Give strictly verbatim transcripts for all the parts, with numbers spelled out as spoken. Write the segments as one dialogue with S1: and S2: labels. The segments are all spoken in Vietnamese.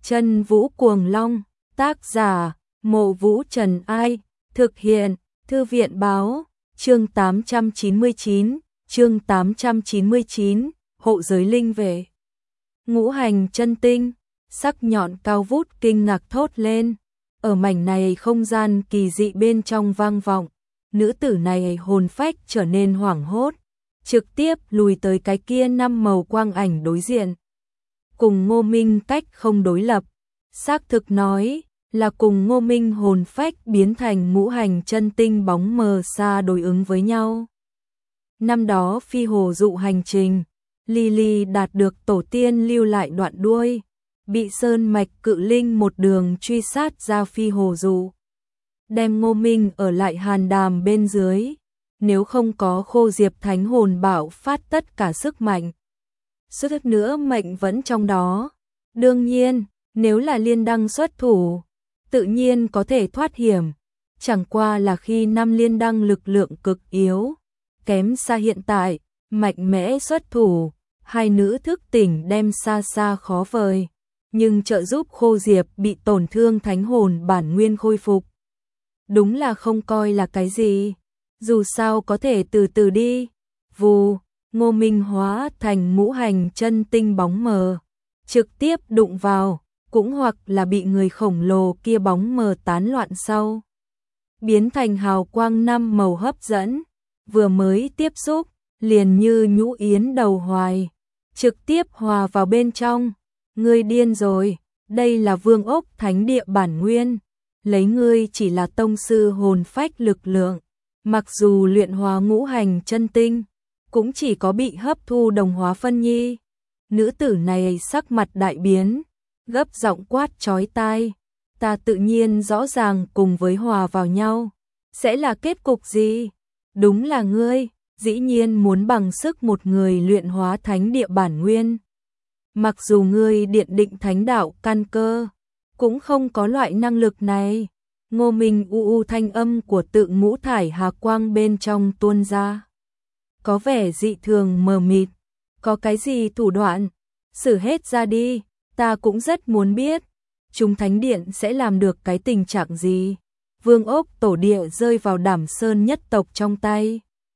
S1: Chân Vũ Cuồng Long, tác giả, Mộ Vũ Trần Ai, thực hiện, Thư viện Báo, chương tám trăm chín mươi chín, chương tám trăm chín mươi chín, hộ giới linh về. Ngũ hành chân tinh, sắc nhọn cao vút kinh ngạc thốt lên, ở mảnh này không gian kỳ dị bên trong vang vọng, nữ tử này hồn phách trở nên hoảng hốt, trực tiếp lùi tới cái kia năm màu quang ảnh đối diện. Cùng Ngô Minh cách không đối lập, xác thực nói là cùng Ngô Minh hồn phách biến thành ngũ hành chân tinh bóng mờ xa đối ứng với nhau. Năm đó phi hồ dụ hành trình, Ly Ly đạt được tổ tiên lưu lại đoạn đuôi, bị sơn mạch cự linh một đường truy sát ra phi hồ dụ, đem Ngô Minh ở lại hàn đàm bên dưới, nếu không có Khô Diệp Thánh hồn bảo phát tất cả sức mạnh. Suốt nữa mệnh vẫn trong đó. Đương nhiên, nếu là Liên Đăng xuất thủ, tự nhiên có thể thoát hiểm, chẳng qua là khi năm Liên Đăng lực lượng cực yếu, kém xa hiện tại, mạnh mẽ xuất thủ, hai nữ thức tỉnh đem xa xa khó vời, nhưng trợ giúp Khô Diệp bị tổn thương thánh hồn bản nguyên khôi phục. Đúng là không coi là cái gì, dù sao có thể từ từ đi. Vù, Ngô Minh hóa thành ngũ hành chân tinh bóng mờ, trực tiếp đụng vào, cũng hoặc là bị người khổng lồ kia bóng mờ tán loạn sau, biến thành hào quang năm màu hấp dẫn, vừa mới tiếp xúc, liền như nhũ yến đầu hoài, trực tiếp hòa vào bên trong. Ngươi điên rồi, đây là Vương Ốc Thánh địa bản nguyên, lấy ngươi chỉ là tông sư hồn phách lực lượng, mặc dù luyện hóa ngũ hành chân tinh, cũng chỉ có bị hấp thu đồng hóa phân nhi. Nữ tử này sắc mặt đại biến, gấp giọng quát chói tai, ta tự nhiên rõ ràng cùng với hòa vào nhau, sẽ là kết cục gì? Đúng là ngươi, dĩ nhiên muốn bằng sức một người luyện hóa thánh địa bản nguyên. Mặc dù ngươi điện định thánh đạo căn cơ, cũng không có loại năng lực này. Ngô Minh u u thanh âm của tự ngũ thải hà quang bên trong tuôn ra, có vẻ dị thường mờ mịt. Có cái gì thủ đoạn? Sử hết ra đi, ta cũng rất muốn biết. Chúng thánh điện sẽ làm được cái tình trạng gì? Vương Ốc tổ địa rơi vào Đảm Sơn nhất tộc trong tay.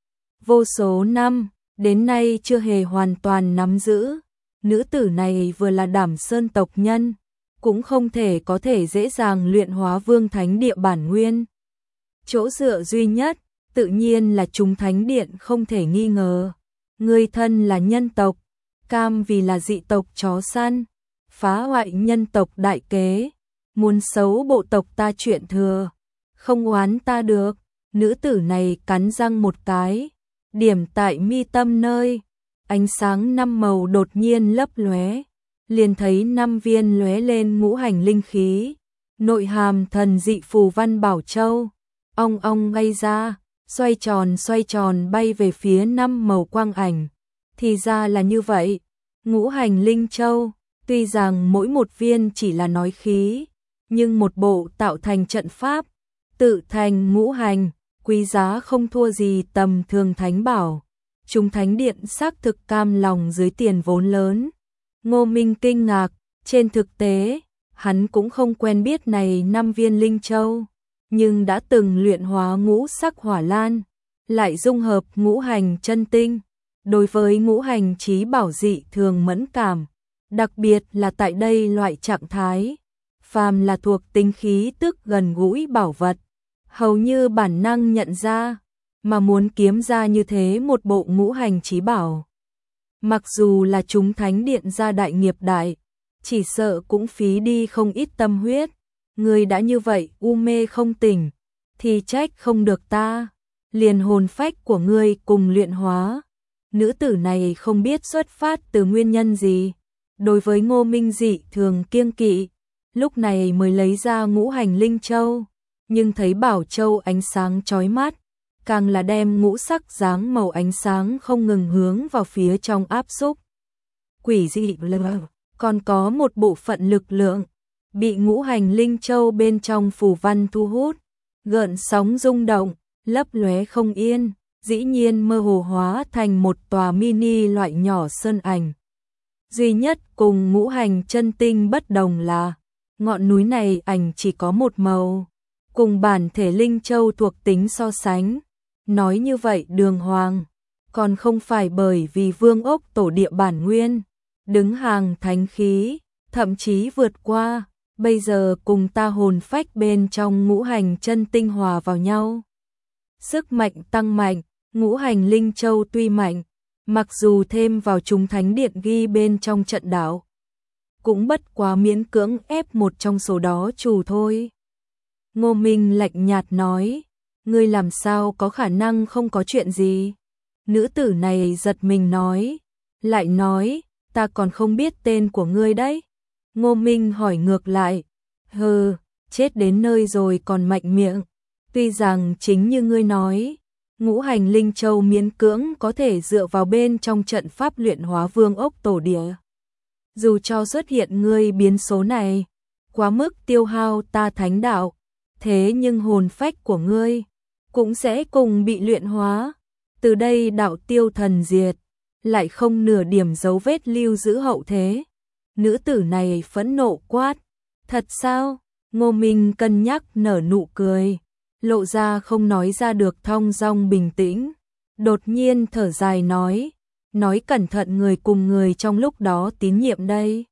S1: Vô số năm, đến nay chưa hề hoàn toàn nắm giữ. Nữ tử này vừa là Đảm Sơn tộc nhân, cũng không thể có thể dễ dàng luyện hóa vương thánh địa bản nguyên. Chỗ dựa duy nhất, tự nhiên là chúng thánh điện không thể nghi ngờ. Người thân là nhân tộc, cam vì là dị tộc chó săn, phá hoại nhân tộc đại kế, muốn xấu bộ tộc ta chuyện thừa, không oán ta được. Nữ tử này cắn răng một cái, điểm tại mi tâm nơi, ánh sáng năm màu đột nhiên lấp lóe, liền thấy năm viên lóe lên ngũ hành linh khí, nội hàm thần dị phù văn bảo châu, ong ong ngay ra, xoay tròn xoay tròn bay về phía năm màu quang ảnh. Thì ra là như vậy, ngũ hành linh châu, tuy rằng mỗi một viên chỉ là nói khí, nhưng một bộ tạo thành trận pháp, tự thành ngũ hành, quý giá không thua gì tầm thường thánh bảo. Chúng thánh điện xác thực cam lòng dưới tiền vốn lớn. Ngô Minh kinh ngạc, trên thực tế, hắn cũng không quen biết này năm viên linh châu, nhưng đã từng luyện hóa ngũ sắc hỏa lan, lại dung hợp ngũ hành chân tinh. Đối với ngũ hành chí bảo dị thường mẫn cảm, đặc biệt là tại đây loại trạng thái, phàm là thuộc tinh khí tức gần gũi bảo vật, hầu như bản năng nhận ra, mà muốn kiếm ra như thế một bộ ngũ hành chí bảo. Mặc dù là chúng thánh điện gia đại nghiệp đại, chỉ sợ cũng phí đi không ít tâm huyết. Người đã như vậy u mê không tỉnh, thì trách không được ta, liền hồn phách của ngươi cùng luyện hóa. Nữ tử này không biết xuất phát từ nguyên nhân gì, đối với Ngô Minh dị thường kiêng kỵ, lúc này mới lấy ra ngũ hành linh châu, nhưng thấy bảo châu ánh sáng chói mắt, càng là đem ngũ sắc dáng màu ánh sáng không ngừng hướng vào phía trong áp xúc. Quỷ dị lờ, còn có một bộ phận lực lượng, bị ngũ hành linh châu bên trong phù văn thu hút, gợn sóng rung động, lấp lóe không yên, dĩ nhiên mơ hồ hóa thành một tòa mini loại nhỏ sơn ảnh. Duy nhất cùng ngũ hành chân tinh bất đồng là ngọn núi này ảnh chỉ có một màu, cùng bản thể Linh Châu thuộc tính so sánh. Nói như vậy đường hoàng, còn không phải bởi vì Vương Ốc tổ địa bản nguyên, đứng hàng thánh khí, thậm chí vượt qua, bây giờ cùng ta hồn phách bên trong ngũ hành chân tinh hòa vào nhau. Sức mạnh tăng mạnh, ngũ hành Linh Châu tuy mạnh, mặc dù thêm vào chúng thánh điện ghi bên trong trận đạo, cũng bất quá miễn cưỡng ép một trong số đó chủ thôi. Ngô Minh lạnh nhạt nói, ngươi làm sao có khả năng không có chuyện gì? Nữ tử này giật mình nói, lại nói, ta còn không biết tên của ngươi đấy. Ngô Minh hỏi ngược lại, hừ, chết đến nơi rồi còn mạnh miệng. Tuy rằng chính như ngươi nói, ngũ hành Linh Châu miễn cưỡng có thể dựa vào bên trong trận pháp luyện hóa Vương Ốc tổ địa. Dù cho xuất hiện ngươi biến số này, quá mức tiêu hao ta thánh đạo, thế nhưng hồn phách của ngươi cũng sẽ cùng bị luyện hóa. Từ đây đạo tiêu thần diệt, lại không nửa điểm dấu vết lưu giữ hậu thế. Nữ tử này phẫn nộ quát, thật sao? Ngô Minh cân nhắc nở nụ cười, lộ ra không nói ra được thong dong bình tĩnh. Đột nhiên thở dài nói, nói cẩn thận người cùng người trong lúc đó tín nhiệm đây.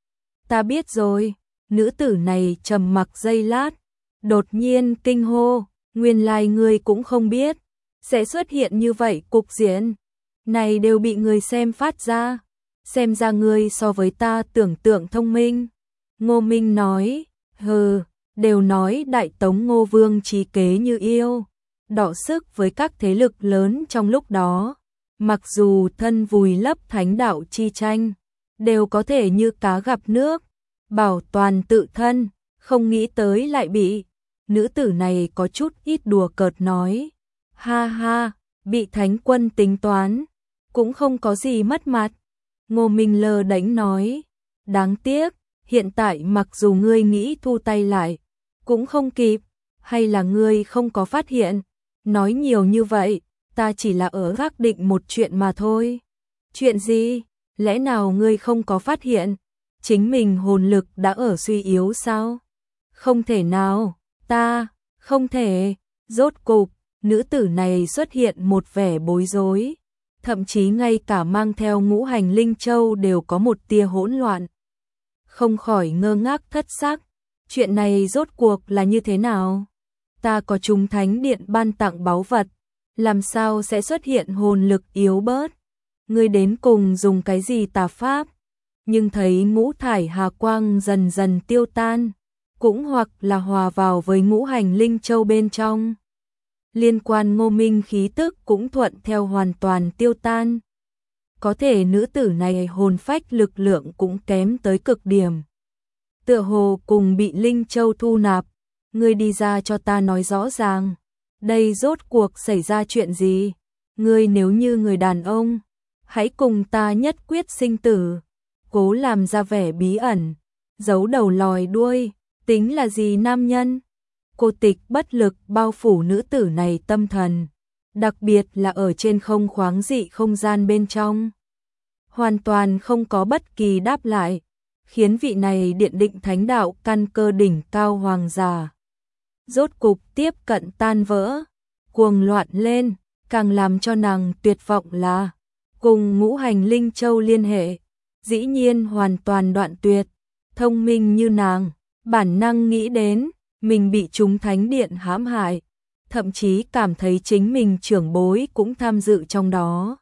S1: Ta biết rồi. Nữ tử này trầm mặc giây lát, đột nhiên kinh hô, nguyên lai ngươi cũng không biết sẽ xuất hiện như vậy cục diện này đều bị người xem phát ra, xem ra ngươi so với ta tưởng tượng thông minh. Ngô Minh nói, hừ, đều nói đại tống Ngô Vương trí kế như yêu, đọ sức với các thế lực lớn trong lúc đó, mặc dù thân vùi lấp thánh đạo chi tranh, đều có thể như cá gặp nước, bảo toàn tự thân, không nghĩ tới lại bị. Nữ tử này có chút ít đùa cợt nói, ha ha, bị thánh quân tính toán, cũng không có gì mất mặt. Ngô Minh lơ đánh nói, đáng tiếc, hiện tại mặc dù ngươi nghĩ thu tay lại, cũng không kịp, hay là ngươi không có phát hiện, nói nhiều như vậy, ta chỉ là ở gác định một chuyện mà thôi. Chuyện gì? Lẽ nào ngươi không có phát hiện, chính mình hồn lực đã ở suy yếu sao? Không thể nào, ta, không thể, rốt cục, nữ tử này xuất hiện một vẻ bối rối, thậm chí ngay cả mang theo ngũ hành Linh Châu đều có một tia hỗn loạn. Không khỏi ngơ ngác thất sắc, chuyện này rốt cuộc là như thế nào? Ta có chúng thánh điện ban tặng báu vật, làm sao sẽ xuất hiện hồn lực yếu bớt? Ngươi đến cùng dùng cái gì tà pháp? Nhưng thấy ngũ thải hà quang dần dần tiêu tan, cũng hoặc là hòa vào với ngũ hành Linh Châu bên trong. Liên quan Ngô Minh khí tức cũng thuận theo hoàn toàn tiêu tan. Có thể nữ tử này hồn phách lực lượng cũng kém tới cực điểm. Tựa hồ cùng bị Linh Châu thu nạp, ngươi đi ra cho ta nói rõ ràng. Đây rốt cuộc xảy ra chuyện gì? Ngươi nếu như người đàn ông, hãy cùng ta nhất quyết sinh tử. Cố làm ra vẻ bí ẩn, giấu đầu lòi đuôi, tính là gì nam nhân? Cô tịch bất lực bao phủ nữ tử này tâm thần, đặc biệt là ở trên không khoáng dị không gian bên trong. Hoàn toàn không có bất kỳ đáp lại, khiến vị này điện định thánh đạo căn cơ đỉnh cao hoàng giả rốt cục tiếp cận tan vỡ, cuồng loạn lên, càng làm cho nàng tuyệt vọng là cùng ngũ hành Linh Châu liên hệ, dĩ nhiên hoàn toàn đoạn tuyệt. Thông minh như nàng, bản năng nghĩ đến mình bị chúng thánh điện hãm hại, thậm chí cảm thấy chính mình trưởng bối cũng tham dự trong đó.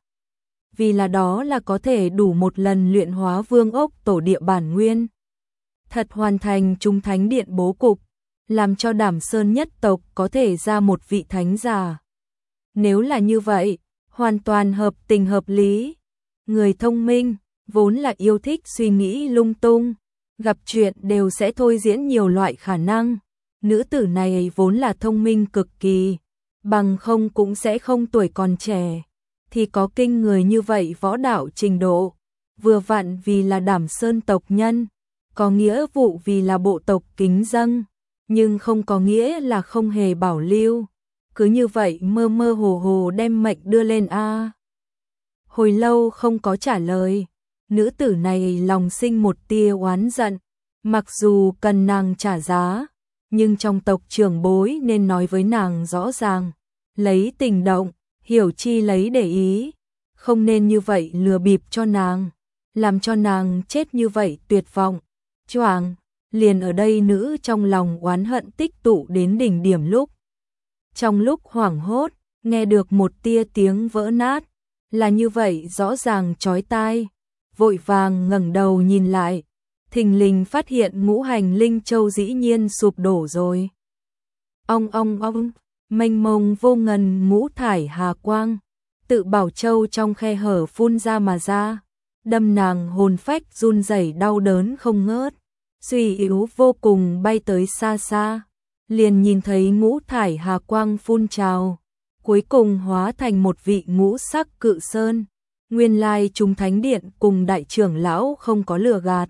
S1: Vì là đó là có thể đủ một lần luyện hóa Vương Ốc tổ địa bản nguyên, thật hoàn thành chúng thánh điện bố cục, làm cho Đảm Sơn nhất tộc có thể ra một vị thánh giả. Nếu là như vậy, hoàn toàn hợp tình hợp lý. Người thông minh vốn là yêu thích suy nghĩ lung tung, gặp chuyện đều sẽ thôi diễn nhiều loại khả năng. Nữ tử này vốn là thông minh cực kỳ, bằng không cũng sẽ không tuổi còn trẻ, thì có kinh người như vậy võ đạo trình độ, vừa vặn vì là Đảm Sơn tộc nhân, có nghĩa vụ vì là bộ tộc kính dâng, nhưng không có nghĩa là không hề bảo lưu. Cứ như vậy mơ mơ hồ hồ đem mệnh đưa lên a. Hồi lâu không có trả lời, nữ tử này lòng sinh một tia oán giận, mặc dù cần nàng trả giá, nhưng trong tộc trưởng bối nên nói với nàng rõ ràng, lấy tình động, hiểu chi lấy để ý, không nên như vậy lừa bịp cho nàng, làm cho nàng chết như vậy tuyệt vọng. Choàng, liền ở đây nữ trong lòng oán hận tích tụ đến đỉnh điểm lúc. Trong lúc hoảng hốt, nghe được một tia tiếng vỡ nát, là như vậy rõ ràng chói tai, vội vàng ngẩng đầu nhìn lại, thình lình phát hiện ngũ hành linh châu dĩ nhiên sụp đổ rồi. Ong ong ong, mênh mông vô ngần ngũ thải hà quang, tự bảo châu trong khe hở phun ra mà ra, đâm nàng hồn phách run rẩy đau đớn không ngớt, suy yếu vô cùng bay tới xa xa, liền nhìn thấy ngũ thải hà quang phun trào, cuối cùng hóa thành một vị ngũ sắc cự sơn. Nguyên lai chúng thánh điện cùng đại trưởng lão không có lừa gạt.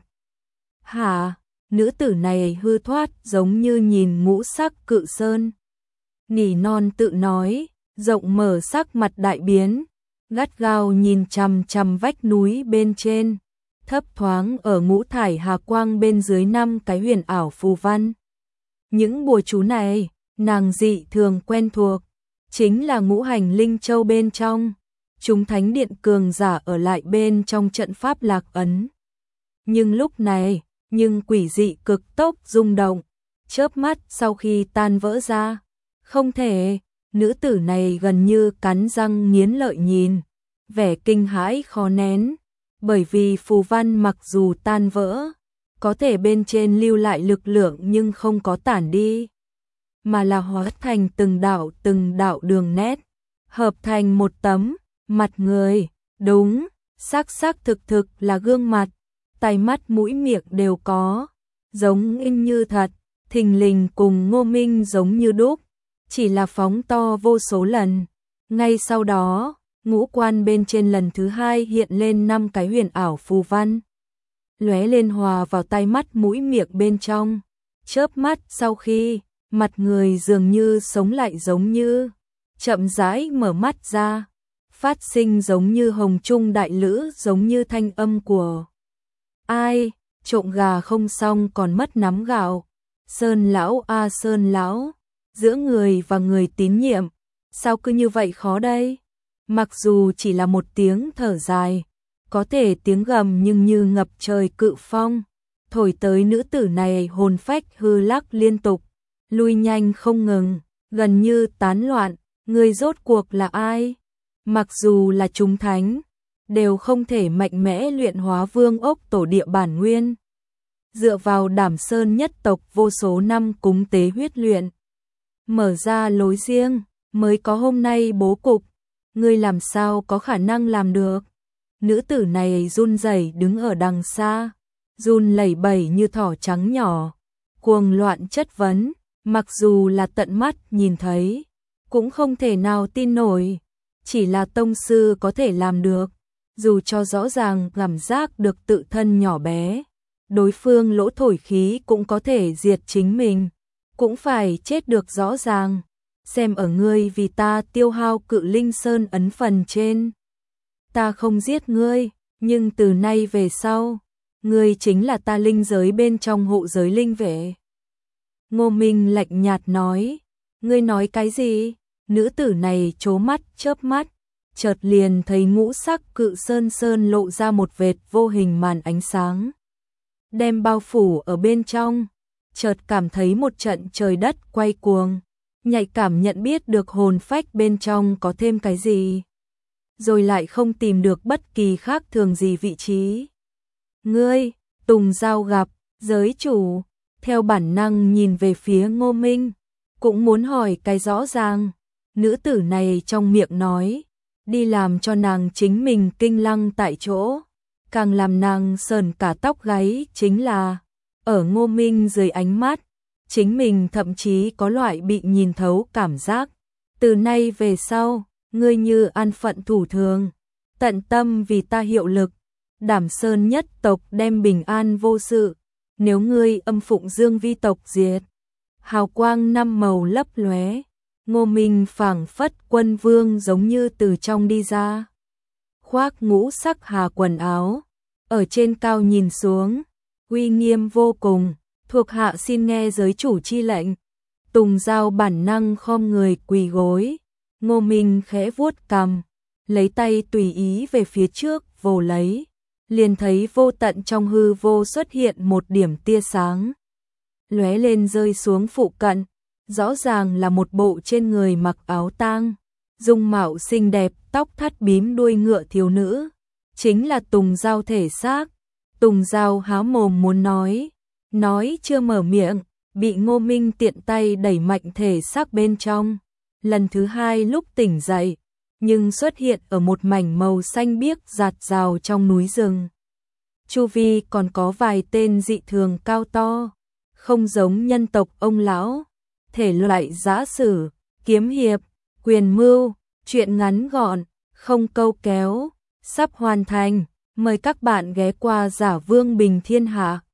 S1: Hả, nữ tử này hư thoát giống như nhìn ngũ sắc cự sơn. Nỉ non tự nói, rộng mở sắc mặt đại biến, gắt gao nhìn chằm chằm vách núi bên trên, thấp thoáng ở ngũ thải hà quang bên dưới năm cái huyền ảo phù văn. Những bùa chú này, nàng dị thường quen thuộc, chính là ngũ hành linh châu bên trong. Chúng thánh điện cường giả ở lại bên trong trận pháp lạc ấn. Nhưng lúc này, nhưng quỷ dị cực tốc rung động, chớp mắt sau khi tan vỡ ra. Không thể, nữ tử này gần như cắn răng nghiến lợi nhìn, vẻ kinh hãi khó nén, bởi vì phù văn mặc dù tan vỡ, có thể bên trên lưu lại lực lượng nhưng không có tản đi, mà là hóa thành từng đạo từng đạo đường nét, hợp thành một tấm mặt người. Đúng, xác xác thực thực là gương mặt, tay mắt mũi miệng đều có, giống in như thật, thình lình cùng Ngô Minh giống như đúc, chỉ là phóng to vô số lần. Ngay sau đó, ngũ quan bên trên lần thứ hai hiện lên năm cái huyền ảo phù văn, lóe lên hòa vào tay mắt mũi miệng bên trong. Chớp mắt sau khi, mặt người dường như sống lại giống như, chậm rãi mở mắt ra, phát sinh giống như hồng trung đại lữ, giống như thanh âm của ai, trộm gà không xong còn mất nắm gạo. Sơn lão a à, Sơn lão, giữa người và người tín nhiệm, sao cứ như vậy khó đây? Mặc dù chỉ là một tiếng thở dài, có thể tiếng gầm nhưng như ngập trời cự phong, thổi tới nữ tử này hồn phách hư lắc liên tục, lui nhanh không ngừng, gần như tán loạn. Người rốt cuộc là ai? Mặc dù là chúng thánh, đều không thể mạnh mẽ luyện hóa vương ốc tổ địa bản nguyên. Dựa vào Đảm Sơn nhất tộc vô số năm cúng tế huyết luyện, mở ra lối riêng, mới có hôm nay bố cục. Ngươi làm sao có khả năng làm được? Nữ tử này run rẩy đứng ở đằng xa, run lẩy bẩy như thỏ trắng nhỏ, cuồng loạn chất vấn, mặc dù là tận mắt nhìn thấy, cũng không thể nào tin nổi. Chỉ là tông sư có thể làm được, dù cho rõ ràng cảm giác được tự thân nhỏ bé, đối phương lỗ thổi khí cũng có thể diệt chính mình, cũng phải chết được rõ ràng. Xem ở ngươi vì ta tiêu hao cự linh sơn ấn phần trên. Ta không giết ngươi, nhưng từ nay về sau, ngươi chính là ta linh giới bên trong hộ giới linh vệ. Ngô Minh lạnh nhạt nói, ngươi nói cái gì? Nữ tử này trố mắt chớp mắt, chợt liền thấy ngũ sắc cự sơn sơn lộ ra một vệt vô hình màn ánh sáng, đem bao phủ ở bên trong, chợt cảm thấy một trận trời đất quay cuồng, nhạy cảm nhận biết được hồn phách bên trong có thêm cái gì, rồi lại không tìm được bất kỳ khác thường gì vị trí. Ngươi, Tùng Giao gặp, giới chủ, theo bản năng nhìn về phía Ngô Minh, cũng muốn hỏi cái rõ ràng. Nữ tử này trong miệng nói, đi làm cho nàng chính mình kinh lăng tại chỗ, càng làm nàng sờn cả tóc gáy chính là, ở Ngô Minh dưới ánh mắt, chính mình thậm chí có loại bị nhìn thấu cảm giác. Từ nay về sau, ngươi như an phận thủ thường, tận tâm vì ta hiệu lực, Đảm Sơn nhất tộc đem bình an vô sự, nếu ngươi âm phụng Dương vi tộc diệt. Hào quang năm màu lấp lóe, Ngô Minh phảng phất quân vương giống như từ trong đi ra, khoác ngũ sắc hà quần áo, ở trên cao nhìn xuống, uy nghiêm vô cùng, thuộc hạ xin nghe giới chủ chi lệnh. Tùng Giao bản năng khom người quỳ gối, Ngô Minh khẽ vuốt cằm, lấy tay tùy ý về phía trước vồ lấy, liền thấy vô tận trong hư vô xuất hiện một điểm tia sáng, lóe lên rơi xuống phụ cận, rõ ràng là một bộ trên người mặc áo tang, dung mạo xinh đẹp, tóc thắt bím đuôi ngựa thiếu nữ, chính là Tùng Giao thể xác. Tùng Giao há mồm muốn nói, nói chưa mở miệng, bị Ngô Minh tiện tay đẩy mạnh thể xác bên trong. Lần thứ hai lúc tỉnh dậy, nhưng xuất hiện ở một mảnh màu xanh biếc rạt rào trong núi rừng. Chu vi còn có vài tên dị thường cao to, không giống nhân tộc ông lão, thể loại giã sử, kiếm hiệp, quyền mưu, chuyện ngắn gọn, không câu kéo, sắp hoàn thành, mời các bạn ghé qua Giả Vương Bình Thiên Hạ.